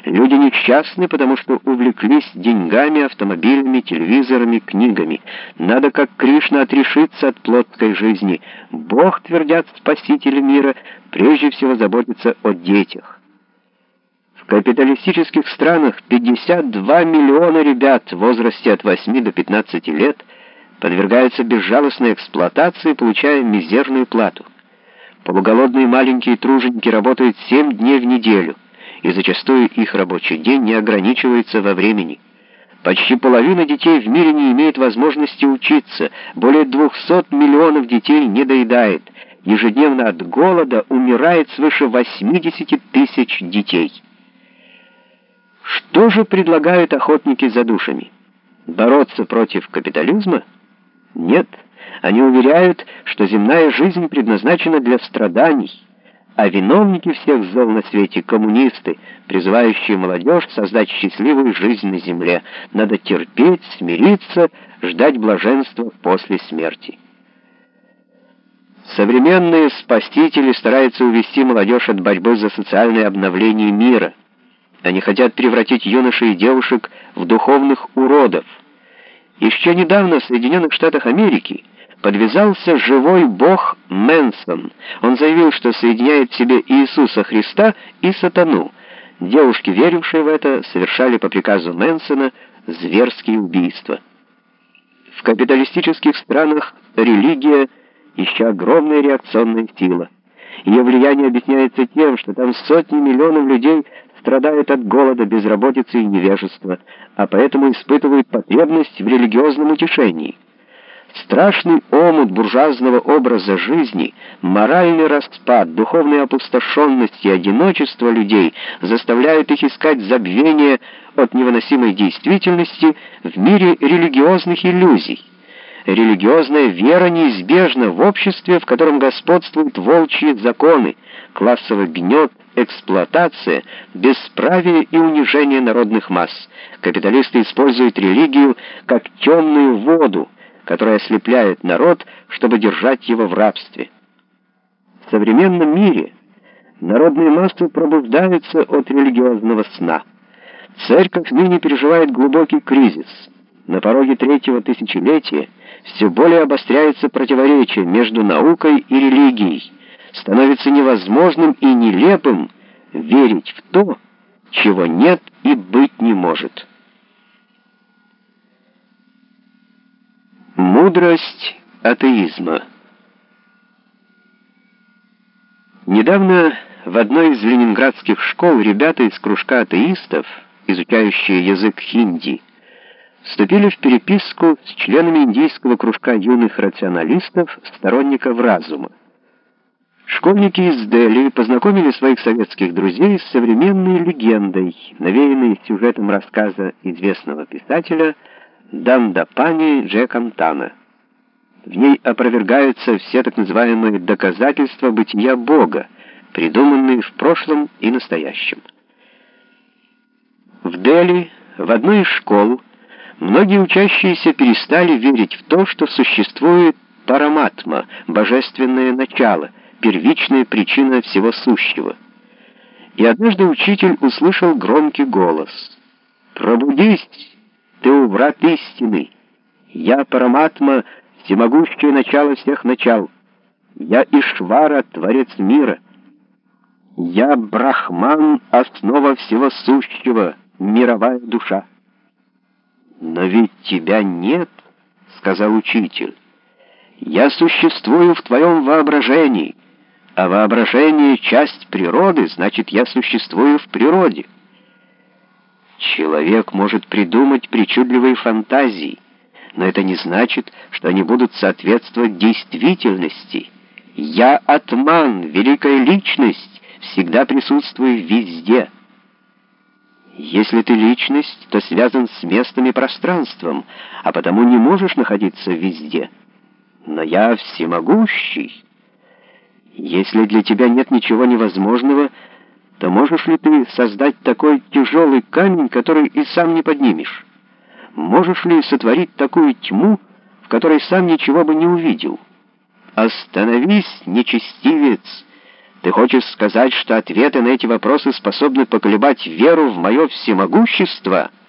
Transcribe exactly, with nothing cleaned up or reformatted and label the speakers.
Speaker 1: Люди несчастны, потому что увлеклись деньгами, автомобилями, телевизорами, книгами. Надо, как Кришна, отрешиться от плотской жизни. Бог, твердят спасители мира, прежде всего заботится о детях. В капиталистических странах пятьдесят два миллиона ребят в возрасте от восьми до пятнадцати лет подвергаются безжалостной эксплуатации, получая мизерную плату. Полуголодные маленькие труженики работают семь дней в неделю, и зачастую их рабочий день не ограничивается во времени. Почти половина детей в мире не имеет возможности учиться, более двухсот миллионов детей недоедает, ежедневно от голода умирает свыше восьмидесяти тысяч детей. Что же предлагают охотники за душами? Бороться против капитализма? Нет, они уверяют, что земная жизнь предназначена для страданий, а виновники всех зол на свете — коммунисты, призывающие молодежь создать счастливую жизнь на земле. Надо терпеть, смириться, ждать блаженства после смерти. Современные спасители стараются увести молодежь от борьбы за социальное обновление мира. Они хотят превратить юношей и девушек в духовных уродов. Еще недавно в Соединенных Штатах Америки подвязался живой бог Мэнсон. Он заявил, что соединяет в себе Иисуса Христа и сатану. Девушки, верившие в это, совершали по приказу Мэнсона зверские убийства. В капиталистических странах религия еще огромная реакционная сила. Ее влияние объясняется тем, что там сотни миллионов людей страдают от голода, безработицы и невежества, а поэтому испытывают потребность в религиозном утешении. Страшный омут буржуазного образа жизни, моральный распад, духовная опустошенность и одиночество людей заставляют их искать забвение от невыносимой действительности в мире религиозных иллюзий. Религиозная вера неизбежна в обществе, в котором господствуют волчьи законы, классовый гнет, эксплуатация, бесправие и унижение народных масс. Капиталисты используют религию как темную воду, которая ослепляет народ, чтобы держать его в рабстве. В современном мире народные массы пробуждаются от религиозного сна. Церковь ныне переживает глубокий кризис. На пороге третьего тысячелетия все более обостряется противоречие между наукой и религией. Становится невозможным и нелепым верить в то, чего нет и быть не может. Мудрость атеизма. Недавно в одной из ленинградских школ ребята из кружка атеистов, изучающие язык хинди, вступили в переписку с членами индийского кружка юных рационалистов, сторонников разума. Школьники из Дели познакомили своих советских друзей с современной легендой, навеянной сюжетом рассказа известного писателя Дандапани Джекамтана. В ней опровергаются все так называемые доказательства бытия Бога, придуманные в прошлом и настоящем. В Дели, в одной из школ, многие учащиеся перестали верить в то, что существует параматма, божественное начало, первичная причина всего сущего. И однажды учитель услышал громкий голос: «Пробудись, ты у врат истины! Я параматма, всемогущее начало всех начал! Я Ишвара, творец мира! Я Брахман, основа всего сущего, мировая душа!» «Но ведь тебя нет», — сказал учитель. «Я существую в твоем воображении, а воображение — часть природы, значит, я существую в природе». Человек может придумать причудливые фантазии, но это не значит, что они будут соответствовать действительности. Я Атман, великая личность, всегда присутствую везде. Если ты личность, то связан с местом и пространством, а потому не можешь находиться везде. Но я всемогущий. Если для тебя нет ничего невозможного, то можешь ли ты создать такой тяжелый камень, который и сам не поднимешь? Можешь ли сотворить такую тьму, в которой сам ничего бы не увидел? Остановись, нечестивец! Ты хочешь сказать, что ответы на эти вопросы способны поколебать веру в мое всемогущество?»